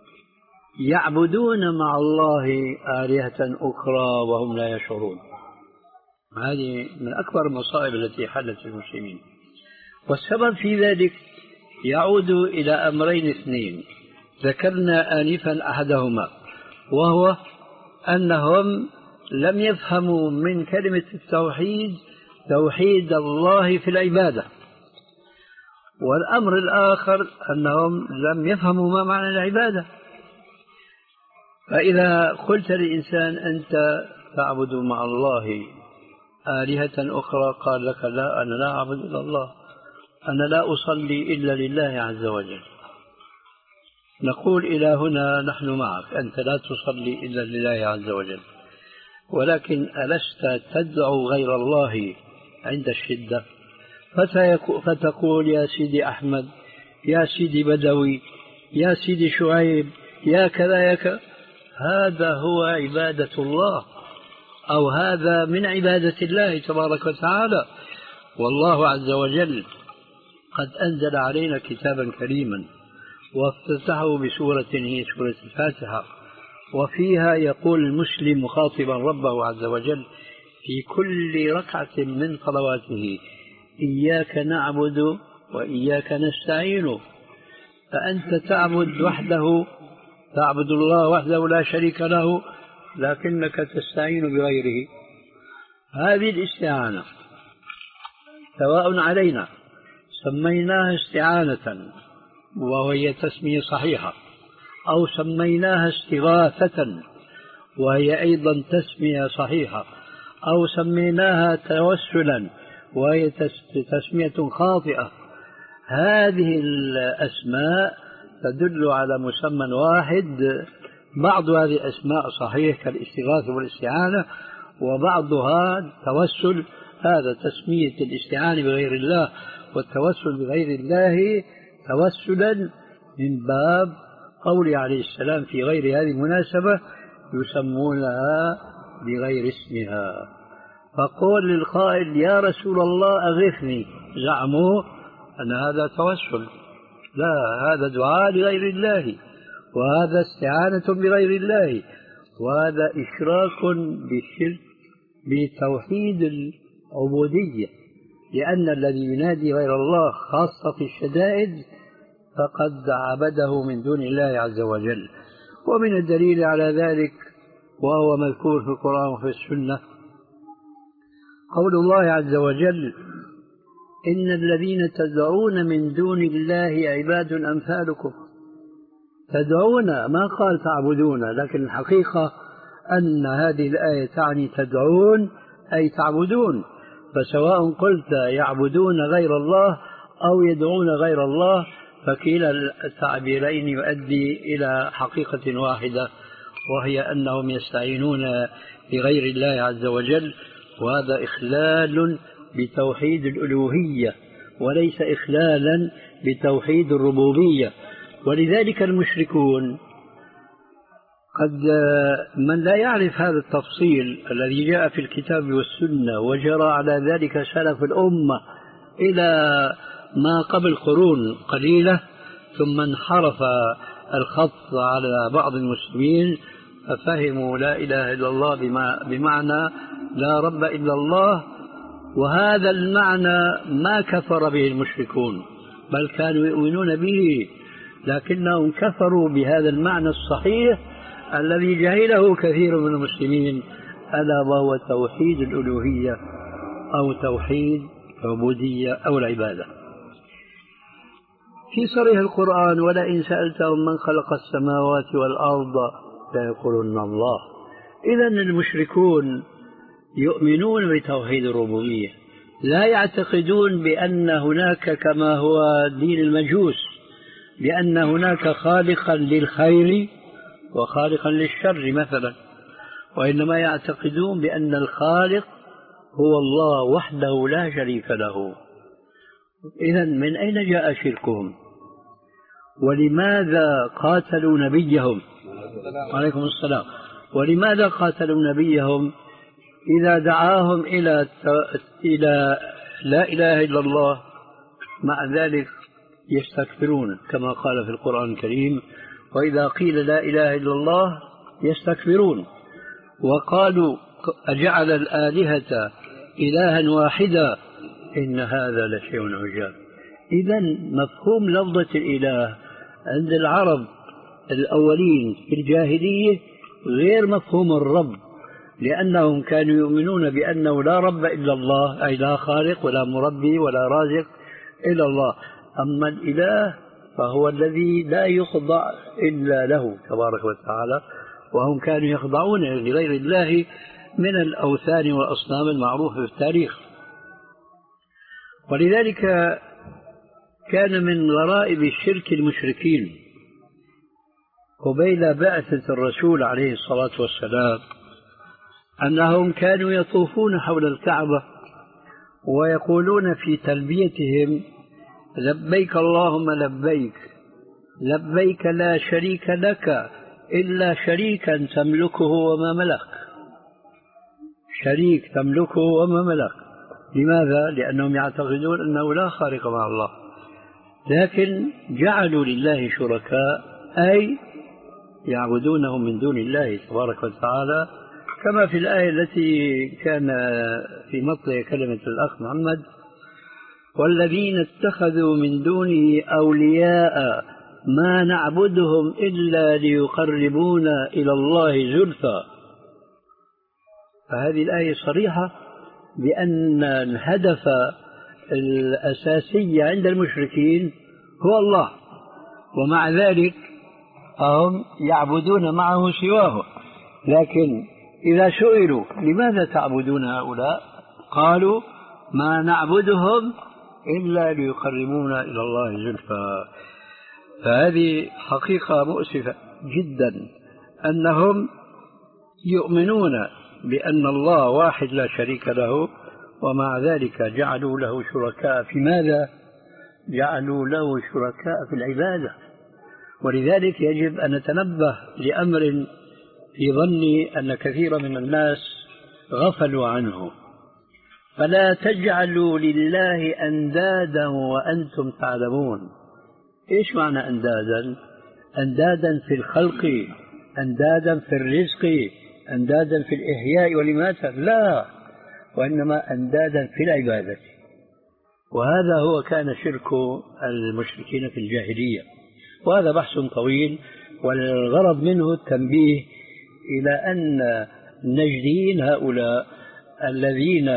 يعبدون مع الله آلهة أخرى وهم لا يشعرون. هذه من أكبر المصائب التي حلت المسلمين، والسبب في ذلك يعود إلى أمرين اثنين ذكرنا آنفا أحدهما، وهو أنهم لم يفهموا من كلمة التوحيد توحيد الله في العبادة. والأمر الآخر أنهم لم يفهموا ما معنى العبادة. فإذا قلت لإنسان أنت تعبد مع الله آلهة أخرى قال لك لا، أنا لا أعبد إلا الله، أنا لا أصلي إلا لله عز وجل. نقول إلى هنا نحن معك، أنت لا تصلي إلا لله عز وجل، ولكن ألست تدعو غير الله عند الشدة؟ فتقول يا سيدي أحمد، يا سيدي بدوي، يا سيدي شعيب، يا كذا يا كذا. هذا هو عبادة الله، أو هذا من عبادة الله تبارك وتعالى. والله عز وجل قد أنزل علينا كتابا كريما وافتتحه بسورة هي سورة الفاتحة، وفيها يقول المسلم مخاطبا ربه عز وجل في كل ركعة من صلواته: إياك نعبد وإياك نستعين. فأنت تعبد وحده، تعبد الله وحده لا شريك له، لكنك تستعين بغيره. هذه الاستعانة سواء علينا سميناها استعانة وهي تسمية صحيحة، أو سميناها استغاثة وهي أيضا تسمية صحيحة، أو سميناها توسلا وهي تسمية خاطئة. هذه الأسماء تدل على مسمى واحد. بعض هذه الأسماء صحيح كالاستغاثة والاستعانة، وبعضها توسل، هذا تسمية الاستعانة بغير الله والتوسل بغير الله توسلا من باب قوله عليه السلام في غير هذه المناسبة: يسمونها بغير اسمها. فقول للقائل يا رسول الله أغثني، زعموا أن هذا توسل. لا، هذا دعاء لغير الله، وهذا استعانة بغير الله، وهذا إشراك بالشرك بتوحيد العبودية. لأن الذي ينادي غير الله خاصة في الشدائد فقد عبده من دون الله عز وجل. ومن الدليل على ذلك، وهو مذكور في القرآن وفي السنة، قول الله عز وجل: إن الذين تدعون من دون الله عباد أمثالكم. تدعون، ما قال تعبدون، لكن الحقيقة أن هذه الآية تعني تدعون أي تعبدون. فسواء قلت يعبدون غير الله أو يدعون غير الله، فكلا التعبيرين يؤدي إلى حقيقة واحدة، وهي أنهم يستعينون بغير الله عز وجل، وهذا إخلال بتوحيد الألوهية وليس إخلالا بتوحيد الربوبية. ولذلك المشركون قد من لا يعرف هذا التفصيل الذي جاء في الكتاب والسنة وجرى على ذلك سلف الأمة إلى ما قبل قرون قليلة، ثم انحرف الخط على بعض المسلمين ففهموا لا إله إلا الله بمعنى لا رب إلا الله. وهذا المعنى ما كفر به المشركون، بل كانوا يؤمنون به، لكنهم كفروا بهذا المعنى الصحيح الذي جهله كثير من المسلمين، ألا وهو توحيد الألوهية أو توحيد العبودية أو العبادة. في صريح القرآن: ولئن سألتهم من خلق السماوات والأرض ليقولن الله. إذن المشركون يؤمنون بتوحيد الربوبية، لا يعتقدون بأن هناك كما هو دين المجوس بأن هناك خالقا للخير وخالقا للشر مثلا، وإنما يعتقدون بأن الخالق هو الله وحده لا شريك له. إذن من أين جاء شركهم؟ ولماذا قاتلوا نبيهم؟ عليكم السلام. ولماذا قاتلوا نبيهم إذا دعاهم إلى إلى لا إله إلا الله؟ مع ذلك يستكبرون كما قال في القرآن الكريم: وإذا قيل لا إله إلا الله يستكبرون وقالوا أجعل الآلهة إلها واحدا إن هذا لشيء عجاب. إذن مفهوم لفظة الإله عند العرب الأولين في الجاهلية غير مفهوم الرب، لأنهم كانوا يؤمنون بأنه لا رب إلا الله، أي لا خالق ولا مربي ولا رازق إلا الله. أما الإله فهو الذي لا يخضع إلا له تبارك وتعالى، وهم كانوا يخضعون لغير الله من الأوثان والأصنام المعروفة في التاريخ. ولذلك كان من غرائب الشرك المشركين قبيل بعثة الرسول عليه الصلاة والسلام أنهم كانوا يطوفون حول الكعبة ويقولون في تلبيتهم: لبيك اللهم لبيك، لبيك لا شريك لك إلا شريكا تملكه وما ملك. شريك تملكه وما ملك. لماذا؟ لأنهم يعتقدون أنه لا خالق مع الله، لكن جعلوا لله شركاء، أي يعبدونهم من دون الله تبارك وتعالى، كما في الآية التي كان في مطلع كلمة الأخ محمد: والذين اتخذوا من دونه أولياء ما نعبدهم إلا ليقربونا إلى الله زلفى. فهذه الآية صريحة بأن الهدف الأساسي عند المشركين هو الله، ومع ذلك هم يعبدون معه سواه. لكن إذا سئلوا لماذا تعبدون هؤلاء؟ قالوا: ما نعبدهم إلا ليقربونا إلى الله زلفى. فهذه حقيقة مؤسفة جدا، أنهم يؤمنون بأن الله واحد لا شريك له، ومع ذلك جعلوا له شركاء. في ماذا؟ جعلوا له شركاء في العبادة. ولذلك يجب أن نتنبه لأمر في ظني أن كثير من الناس غفلوا عنه. فلا تجعلوا لله أندادا وأنتم تعلمون. إيش معنى أندادا؟ أندادا في الخلق، أندادا في الرزق، أندادا في الإحياء والإماتة؟ لا، وإنما أندادا في العبادة. وهذا هو كان شرك المشركين في الجاهلية، وهذا بحث طويل، والغرض منه التنبيه إلى أن النجديين هؤلاء الذين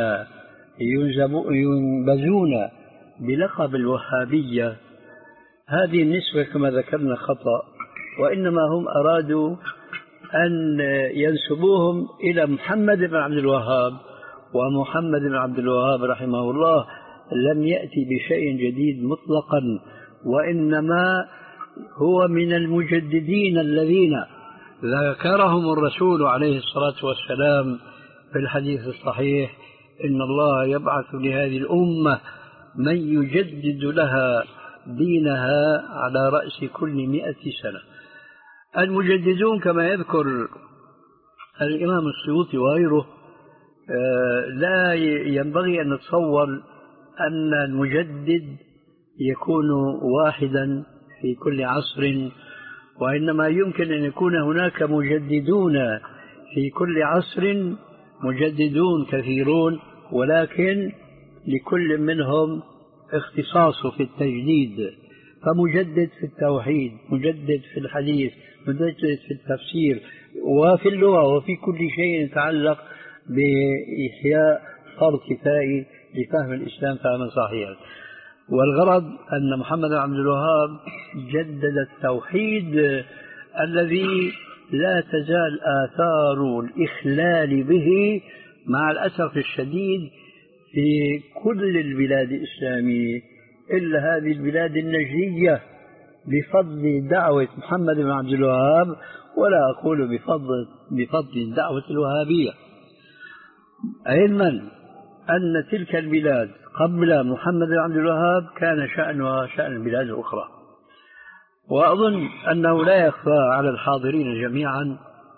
ينبذون بلقب الوهابية، هذه النسبة كما ذكرنا خطأ، وإنما هم أرادوا أن ينسبوهم إلى محمد بن عبد الوهاب، ومحمد بن عبد الوهاب رحمه الله لم يأتي بشيء جديد مطلقا، وإنما هو من المجددين الذين ذكرهم الرسول عليه الصلاة والسلام في الحديث الصحيح: إن الله يبعث لهذه الأمة من يجدد لها دينها على رأس كل مئة سنة. المجددون كما يذكر الإمام السيوطي وغيره، لا ينبغي أن نتصور أن المجدد يكون واحدا في كل عصر، وإنما يمكن أن يكون هناك مجددون في كل عصر، مجددون كثيرون، ولكن لكل منهم اختصاصه في التجديد. فمجدد في التوحيد، مجدد في الحديث، مجدد في التفسير، وفي اللغة، وفي كل شيء يتعلق بإحياء فرض كفائي لفهم الإسلام فهما صحيحا. والغرض أن محمد بن عبد الوهاب جدد التوحيد الذي لا تزال آثار الإخلال به مع الأسف الشديد في كل البلاد الإسلامية إلا هذه البلاد النجدية بفضل دعوة محمد بن عبد الوهاب، ولا أقول بفضل بفضل دعوة الوهابية، علما أن تلك البلاد قبل محمد بن عبد الوهاب كان شأنها شأن البلاد الأخرى. وأظن أنه لا يخفى على الحاضرين جميعا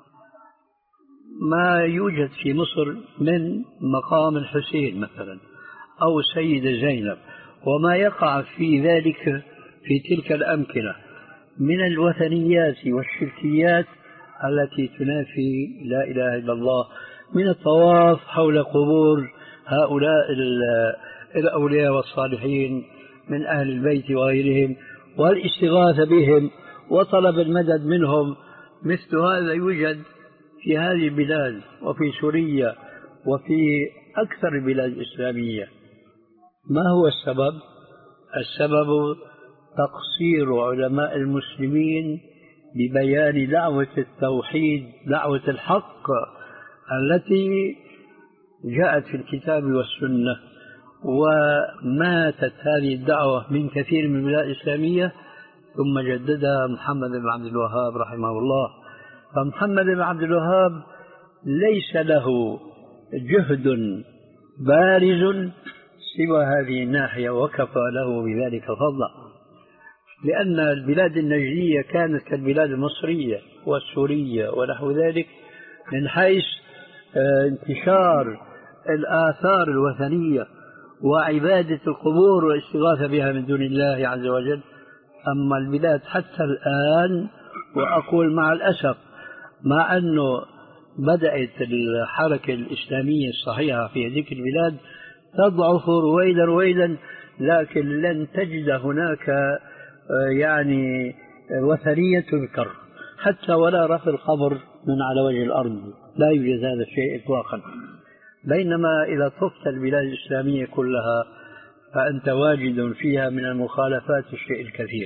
ما يوجد في مصر من مقام الحسين مثلا أو السيدة زينب، وما يقع في ذلك في تلك الأمكنة من الوثنيات والشركيات التي تنافي لا إله إلا الله، من الطواف حول قبور هؤلاء الأولياء والصالحين من أهل البيت وغيرهم، والاستغاثة بهم وطلب المدد منهم. مثل هذا يوجد في هذه البلاد وفي سوريا وفي أكثر البلاد الإسلامية. ما هو السبب؟ السبب تقصير علماء المسلمين ببيان دعوة التوحيد، دعوة الحق التي جاءت في الكتاب والسنة. وماتت هذه الدعوة من كثير من البلاد الإسلامية ثم جددها محمد بن عبد الوهاب رحمه الله. فمحمد بن عبد الوهاب ليس له جهد بارز سوى هذه الناحية، وكفى له بذلك فضلا، لأن البلاد النجدية كانت كالبلاد المصرية والسورية ونحو ذلك من حيث انتشار الآثار الوثنية وعبادة القبور والاستغاثة بها من دون الله عز وجل. أما البلاد حتى الآن، وأقول مع الأسف، مع أنه بدأت الحركة الإسلامية الصحيحة في هذه البلاد تضعف رويدا رويدا، لكن لن تجد هناك يعني وثنية تذكر حتى ولا رفع القبر من على وجه الأرض، لا يوجد هذا الشيء إطلاقا. بينما إذا طفت البلاد الإسلامية كلها فأنت واجد فيها من المخالفات الشيء الكثير.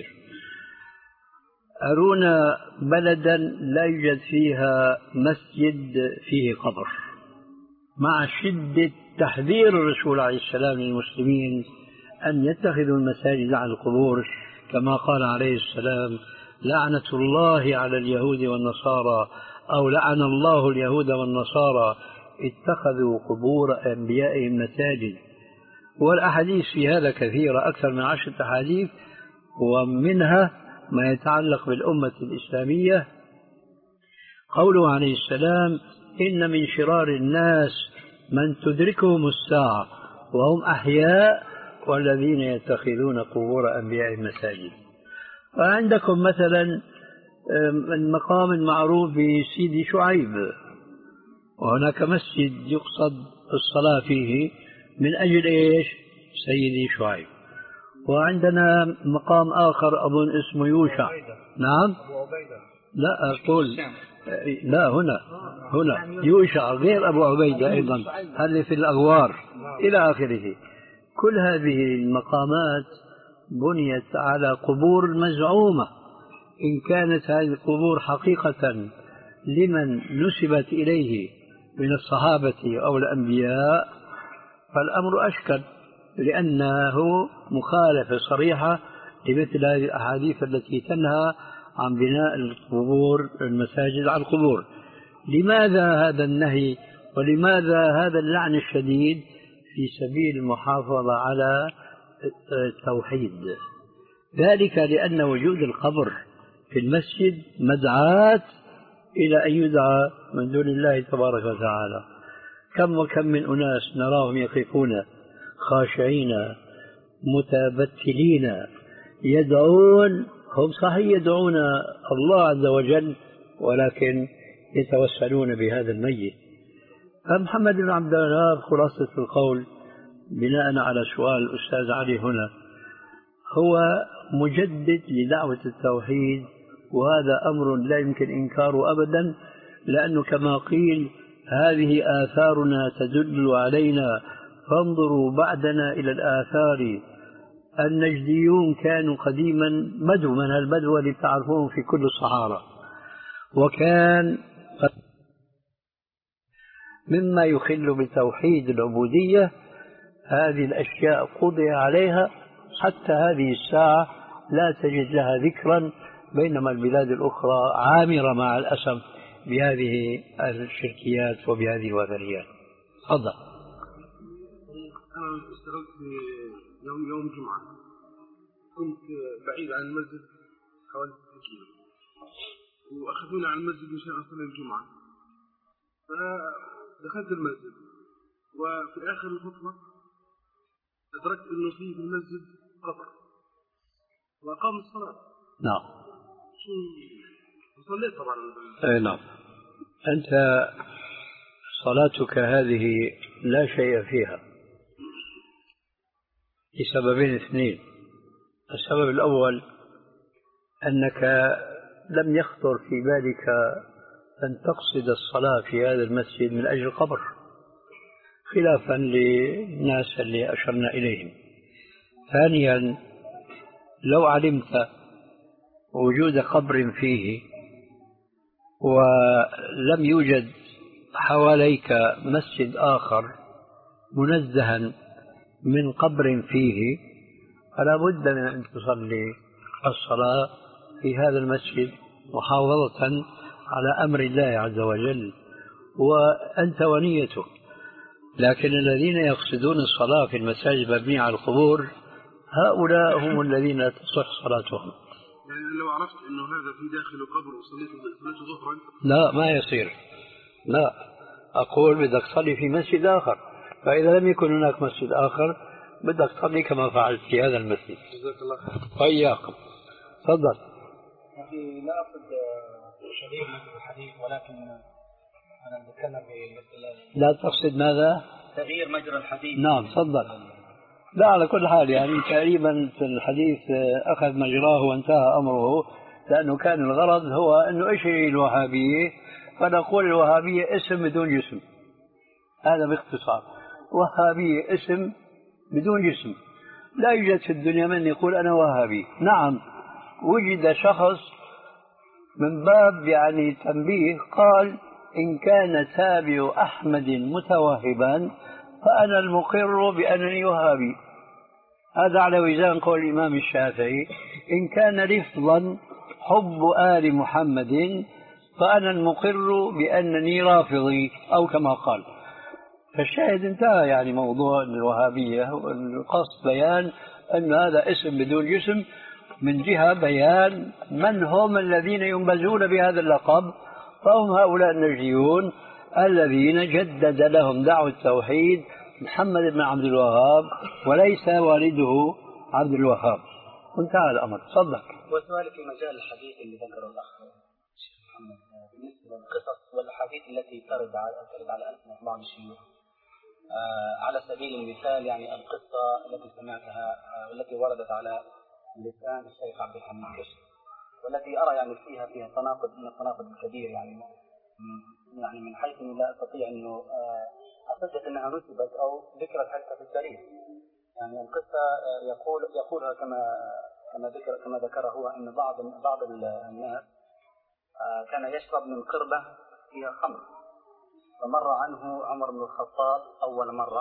أرونا بلدا لا يوجد فيها مسجد فيه قبر، مع شدة تحذير الرسول عليه السلام للمسلمين أن يتخذوا المساجد عن القبور، كما قال عليه السلام: لعنة الله على اليهود والنصارى، أو لعن الله اليهود والنصارى اتخذوا قبور أنبيائهم مساجد. والأحاديث في هذا كثيرة، أكثر من عشرة أحاديث، ومنها ما يتعلق بالأمة الإسلامية قوله عليه السلام: إن من شرار الناس من تدركهم الساعة وهم أحياء والذين يتخذون قبور أنبيائهم مساجد. وعندكم مثلا المقام المعروف بسيدي شعيب، وهناك مسجد يقصد الصلاة فيه من أجل إيش؟ سيدي شعيب. وعندنا مقام آخر أظن اسمه يوشع. نعم؟ لا أقول لا، هنا هنا يوشع غير أبو عبيدة أيضا، هذه في الأغوار إلى آخره. كل هذه المقامات بنيت على قبور مزعومة. إن كانت هذه القبور حقيقة لمن نسبت إليه من الصحابة أو الأنبياء فالأمر أشكل، لأنه مخالفة صريحة لمثل هذه الأحاديث التي تنهى عن بناء القبور المساجد على القبور. لماذا هذا النهي ولماذا هذا اللعن الشديد؟ في سبيل المحافظة على التوحيد. ذلك لأن وجود القبر في المسجد مدعاة إلى أن يدعى من دون الله تبارك وتعالى. كم وكم من أناس نراهم يقفون خاشعين متبتلين يدعون، هم صحيح يدعون الله عز وجل ولكن يتوسلون بهذا الميت. فمحمد بن عبد الوهاب خلاصة القول بناء على سؤال الأستاذ علي هنا هو مجدد لدعوة التوحيد، وهذا أمر لا يمكن إنكاره أبدا، لأنه كما قيل: هذه آثارنا تدل علينا فانظروا بعدنا إلى الآثار. النجديون كانوا قديما بدو من البدو اللي تعرفون في كل الصحارى، وكان مما يخل بتوحيد العبودية هذه الأشياء قضي عليها حتى هذه الساعة لا تجد لها ذكرا، بينما البلاد الأخرى عامرة مع الأسف بهذه الشركيات وبهذه الوثنيات. تفضل. أنا اشتغلت يوم يوم جمعة، كنت بعيد عن المسجد حوالي ستة كيلو، وأخذوني على المسجد مشان أصلي الجمعة. فدخلت المسجد، وفي آخر الخطبة أدركت إنه في في المسجد قبر، وأقام الصلاة. نعم. شو وصليت طبعا. أي نعم. أنت صلاتك هذه لا شيء فيها لسببين اثنين. السبب الأول أنك لم يخطر في بالك أن تقصد الصلاة في هذا المسجد من أجل القبر، خلافا للناس اللي أشرنا إليهم. ثانيا، لو علمت وجود قبر فيه ولم يوجد حواليك مسجد آخر منزها من قبر فيه، فلا بد من أن تصلي الصلاة في هذا المسجد محافظة على أمر الله عز وجل وأنت ونيته. لكن الذين يقصدون الصلاة في المساجد مبنية على القبور هؤلاء هم الذين لا تصح صلاتهم. يعني لو عرفت أنه هذا في داخل قبر وصليت ظهرا لا، ما يصير. لا، أقول بدك تصلي في مسجد آخر، فإذا لم يكن هناك مسجد آخر بدك تصلي كما فعلت في هذا المسجد. جزاك الله خير. وإياكم. تفضل. لا أقصد شريف مثل الحديث، ولكن أنا بتكلم بمثل لا تقصد ماذا؟ تغيير مجرى الحديث. نعم تفضل. لا، على كل حال يعني تقريبا الحديث أخذ مجراه وانتهى أمره، لأنه كان الغرض هو أنه إيش هي الوهابية، فنقول الوهابية اسم بدون جسم. هذا باختصار، وهابية اسم بدون جسم. لا يوجد في الدنيا من يقول أنا وهابي. نعم وجد شخص من باب يعني تنبيه قال إن كان تابع أحمد متوهبا فأنا المقر بأنني وهابي. هذا على وزان قول الإمام الشافعي إن كان لفظا حب آل محمد فأنا المقر بأنني رافضي، أو كما قال. فالشاهد انتهى يعني موضوع الوهابية، القصد بيان أن هذا اسم بدون جسم، من جهة بيان من هم الذين ينبذون بهذا اللقب، فهم هؤلاء النجديون الذين جدد لهم دعوة التوحيد محمد بن عبد الوهاب وليس والده عبد الوهاب. انتهى الأمر. صدق. وسؤالي في مجال الحديث اللي ذكره الأخ الشيخ محمد بالنسبة للقصص والأحاديث التي ترد على ترد على ألسنة بعض الشيوخ، آه على سبيل المثال يعني القصة التي سمعتها آه والتي وردت على لسان الشيخ عبد الحميد كشك، والتي أرى يعني فيها فيها تناقض من التناقض الكبير، يعني يعني من حيث لا أستطيع أنه آه أصدق أنها نسبت أو ذكرت حتى في التاريخ. يعني القصة آه يقول يقولها كما كما ذكر كما ذكر هو أن بعض بعض الناس آه كان يشرب من قربة فيها خمر، فمر عنه عمر بن الخطاب أول مرة،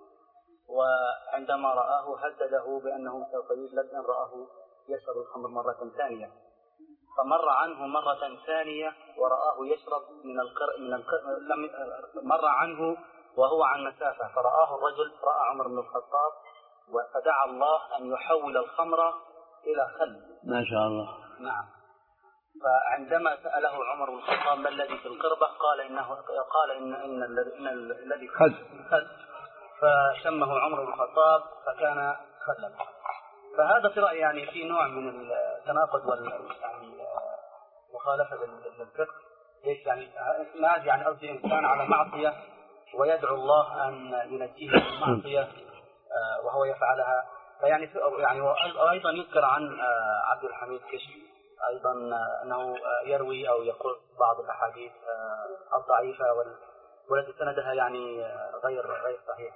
وعندما رآه هدده بأنه سوف يجلد إن رآه يشرب الخمر مرة ثانية، فمر عنه مرة ثانية ورآه يشرب من القر من القر لم مر عنه وهو عن مسافة، فرآه الرجل، رأى عمر بن الخطاب فدعا الله أن يحول الخمر إلى خل. ما شاء الله. نعم. فعندما سأله عمر بن الخطاب ما الذي في القربة قال إنه قال إن إن الذي خل خل، فشمه عمر بن الخطاب فكان خلا. فهذا في رأيي يعني في نوع من التناقض وال يعني مخالفة للفقه. ليش يعني ما يعني قصدي إنسان على معصية ويدعو الله أن ينجيه من المعصية وهو يفعلها، فيعني يعني أيضا يذكر عن عبد الحميد كشك أيضا أنه يروي أو يقول بعض الأحاديث الضعيفة والتي سندها يعني غير غير صحيح.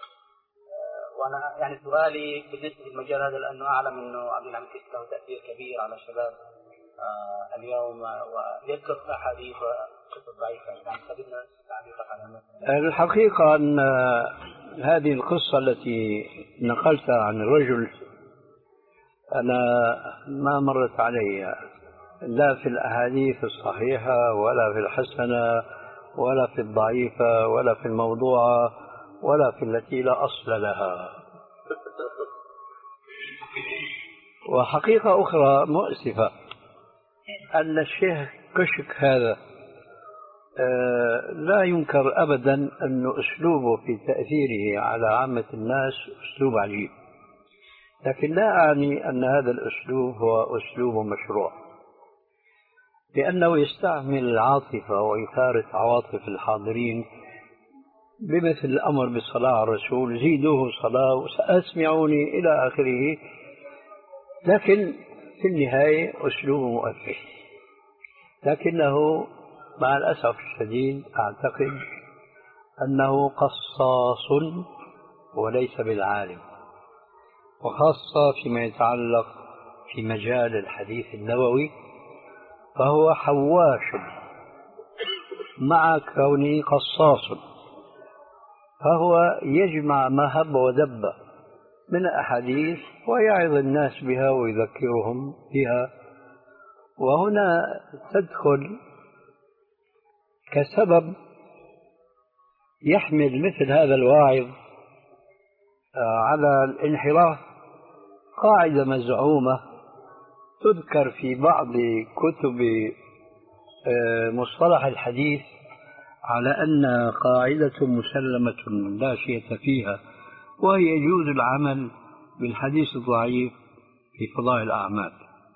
وأنا يعني سؤالي بالنسبة للمجال هذا لأنه أعلم أنه عبد الحميد كشك له تأثير كبير على الشباب اليوم ويذكر أحاديث وقصص ضعيفة، يعني خلينا تعليقك على هذا. الحقيقة أن هذه القصة التي نقلتها عن الرجل أنا ما مرت علي لا في الأحاديث الصحيحة ولا في الحسنة ولا في الضعيفة ولا في الموضوعة ولا في التي لا أصل لها. وحقيقة أخرى مؤسفة أن الشيخ كشك هذا لا ينكر أبدا أن أسلوبه في تأثيره على عامة الناس أسلوب عجيب، لكن لا أعني أن هذا الأسلوب هو أسلوب مشروع، لأنه يستعمل العاطفة وإثارة عواطف الحاضرين بمثل الأمر بالصلاة على الرسول، زيدوه صلاة وسأسمعوني إلى آخره، لكن في النهاية أسلوب مؤثر، لكنه مع الأسف الشديد أعتقد أنه قصاص وليس بالعالم، وخاصة فيما يتعلق في مجال الحديث النبوي، فهو حواش مع كونه قصاص، فهو يجمع ما هب ودب من الأحاديث ويعظ الناس بها ويذكرهم بها. وهنا تدخل كسبب يحمل مثل هذا الواعظ على الانحراف قاعدة مزعومة تذكر في بعض كتب مصطلح الحديث على أن قاعدة مسلمة لا شيء فيها، وهي يجوز العمل بالحديث الضعيف في فضائل الأعمال.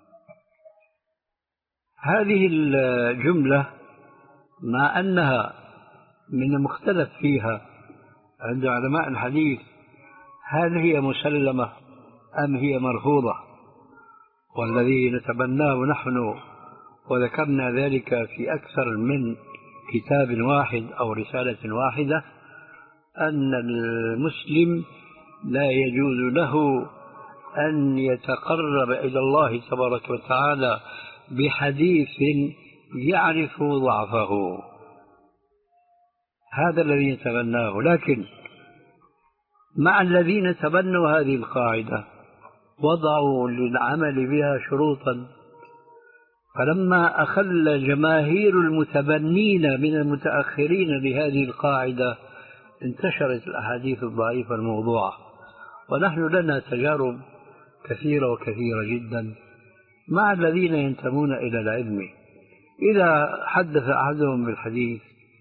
هذه الجملة مع أنها من المختلف فيها عند علماء الحديث هل هي مسلمة أم هي مرفوضة، والذي نتبناه نحن وذكرنا ذلك في أكثر من كتاب واحد أو رسالة واحدة أن المسلم لا يجوز له أن يتقرب إلى الله تبارك وتعالى بحديث يعرف ضعفه. هذا الذي نتبناه. لكن مع الذين تبنوا هذه القاعدة وضعوا للعمل بها شروطا، فلما أخل جماهير المتبنين من المتأخرين بهذه القاعدة انتشرت الأحاديث الضعيفة الموضوعة. ونحن لنا تجارب كثيرة وكثيرة جدا مع الذين ينتمون إلى العلم. إذا حدث أحدهم بالحديث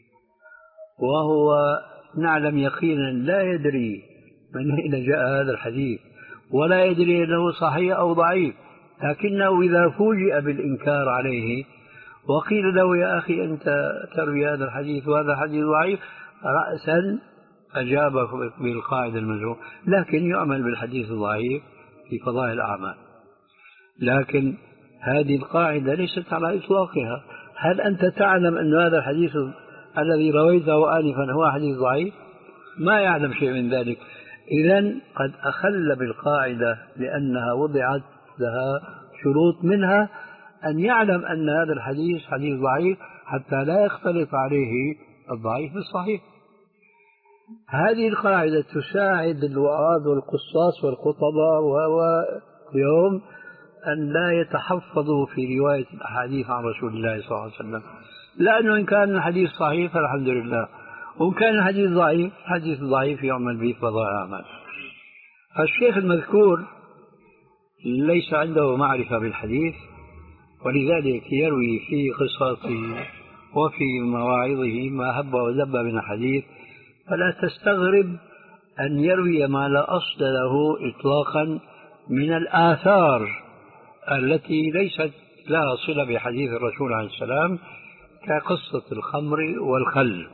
وهو نعلم يقينا لا يدري من أين جاء هذا الحديث ولا يدري أنه صحيح أو ضعيف، لكنه إذا فوجئ بالإنكار عليه وقيل له يا أخي أنت تروي هذا الحديث وهذا حديث ضعيف، رأسا أجاب بالقاعدة المزعومة، لكن يعمل بالحديث الضعيف في فضائل الأعمال. لكن هذه القاعدة ليست على إطلاقها. هل أنت تعلم أن هذا الحديث الذي رويته آنفا هو حديث ضعيف؟ ما يعلم شيء من ذلك. إذن قد أخل بالقاعدة لأنها وضعت لها شروط، منها أن يعلم أن هذا الحديث حديث ضعيف حتى لا يختلط عليه الضعيف بالصحيح. هذه القاعدة تساعد الوعاظ والقصاص والخطباء واليوم أن لا يتحفظوا في رواية الأحاديث عن رسول الله صلى الله عليه وسلم، لأنه إن كان الحديث صحيح فالحمد لله، وإن كان الحديث ضعيف حديث ضعيف يعمل به فضائل الأعمال. فالشيخ المذكور ليس عنده معرفة بالحديث، ولذلك يروي في قصصه وفي مواعظه ما هب ودب من الحديث، فلا تستغرب أن يروي ما لا أصل له إطلاقا من الآثار التي ليست لها صلة بحديث الرسول عليه السلام، كقصة الخمر والخل.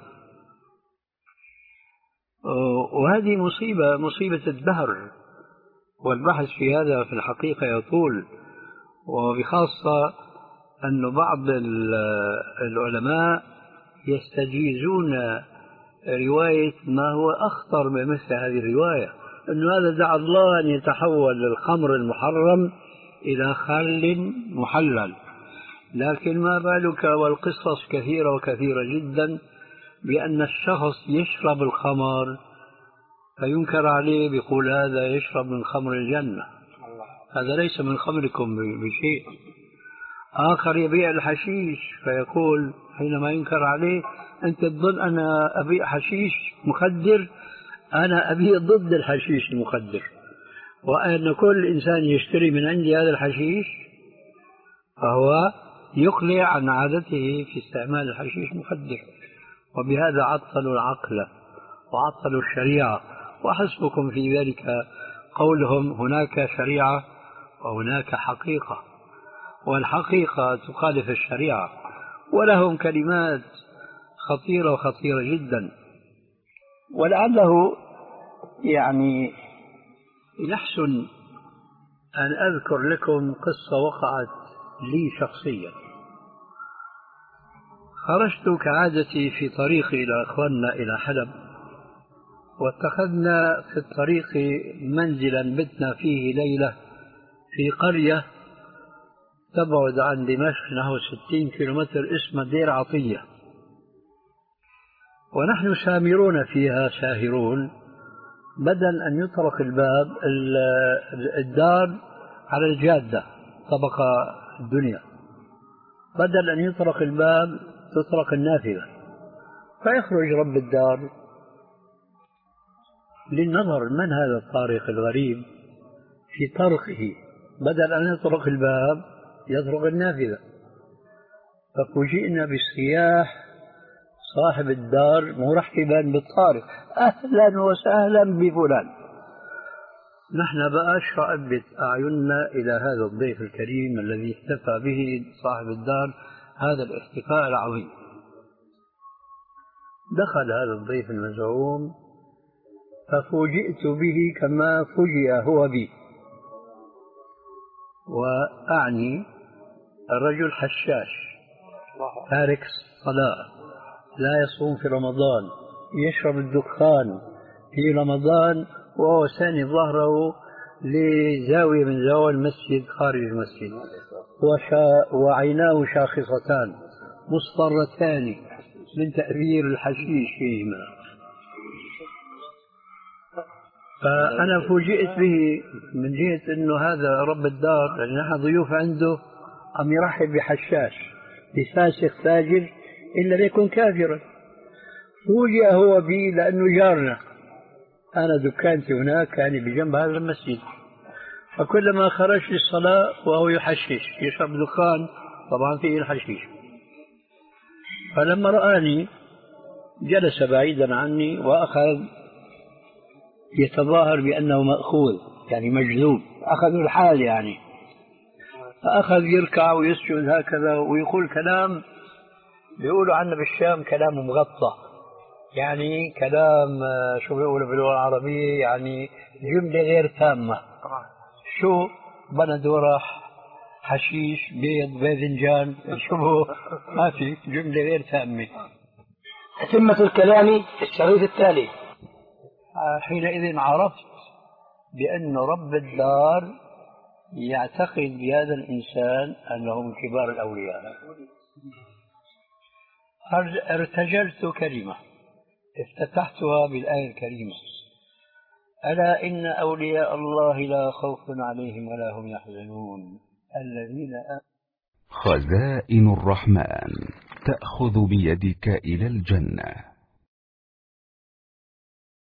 وهذه مصيبة مصيبة الدهر، والبحث في هذا في الحقيقة يطول، وبخاصة أن بعض العلماء يستجيزون رواية ما هو أخطر من مثل هذه الرواية، أن هذا دعا الله أن يتحول الخمر المحرم إلى خل محلل. لكن ما بالك والقصص كثيرة وكثيرة جدا بأن الشخص يشرب الخمر فينكر عليه بيقول هذا يشرب من خمر الجنة، هذا ليس من خمركم بشيء. آخر يبيع الحشيش فيقول حينما ينكر عليه أنت تظن أنا أبيع حشيش مخدر، أنا أبيع ضد الحشيش المخدر، وأن كل إنسان يشتري من عندي هذا الحشيش فهو يقلع عن عادته في استعمال الحشيش المخدر. وبهذا عطلوا العقل وعطلوا الشريعة. وحسبكم في ذلك قولهم هناك شريعة وهناك حقيقة، والحقيقة تخالف الشريعة، ولهم كلمات خطيرة وخطيرة جدا. ولعله يعني يحسن أن أذكر لكم قصة وقعت لي شخصيا. خرجت كعادتي في طريقي إلى أخواننا إلى حلب، واتخذنا في الطريق منزلا بتنا فيه ليلة في قرية تبعد عن دمشق نحو ستين كيلومتر اسمها دير عطية، ونحن سامرون فيها ساهرون. بدل أن يطرق الباب الدار على الجادة طبقة الدنيا، بدل أن يطرق الباب تطرق النافذة، فيخرج رب الدار للنظر من هذا الطارق الغريب في طرقه، بدل أن يطرق الباب يطرق النافذة. ففوجئنا بالصياح صاحب الدار مرحبا بالطارق، أهلا وسهلا بفلان. نحن بقى اشرأبت أعيننا إلى هذا الضيف الكريم الذي احتفى به صاحب الدار هذا الاحتفاء العظيم. دخل هذا الضيف المزعوم ففوجئت به كما فوجئ هو بي، وأعني الرجل حشاش تارك الصلاة، لا يصوم في رمضان، يشرب الدخان في رمضان، وهو ساند ظهره لزاوية من زوايا المسجد خارج المسجد، وشا وعيناه شاخصتان مصفرتان من تأثير الحشيش فيهما. فأنا فوجئت به من جهة أنه هذا رب الدار، لأن نحن ضيوف عنده، أم يرحب بحشاش بفاسق فاجر إلا ليكن كافرا. فوجئ هو بي لأنه جارنا، أنا دكانتي هناك كان بجنب هذا المسجد، فكلما خرج للصلاة وهو يحشش يشرب دخان طبعا فيه الحشيش. فلما رآني جلس بعيدا عني وأخذ يتظاهر بأنه مأخوذ يعني مجذوب، أخذ الحال يعني، فأخذ يركع ويسجد هكذا ويقول كلام بيقولوا عنا بالشام كلام مغطى، يعني كلام شو بيقولوا باللغة العربية يعني جملة غير تامة. شو بندورة حشيش بيض باذنجان شو ما في، جملة غير تامة. تتمة الكلام الشريط التالي. حينئذ عرفت بأن رب الدار يعتقد بهذا الإنسان أنه من كبار الأولياء. ارتجلت كلمة افتتحتها بالآية الكريمة: ألا إن أولياء الله لا خوف عليهم ولا هم يحزنون الذين آمنوا. خزائن الرحمن تأخذ بيدك إلى الجنة.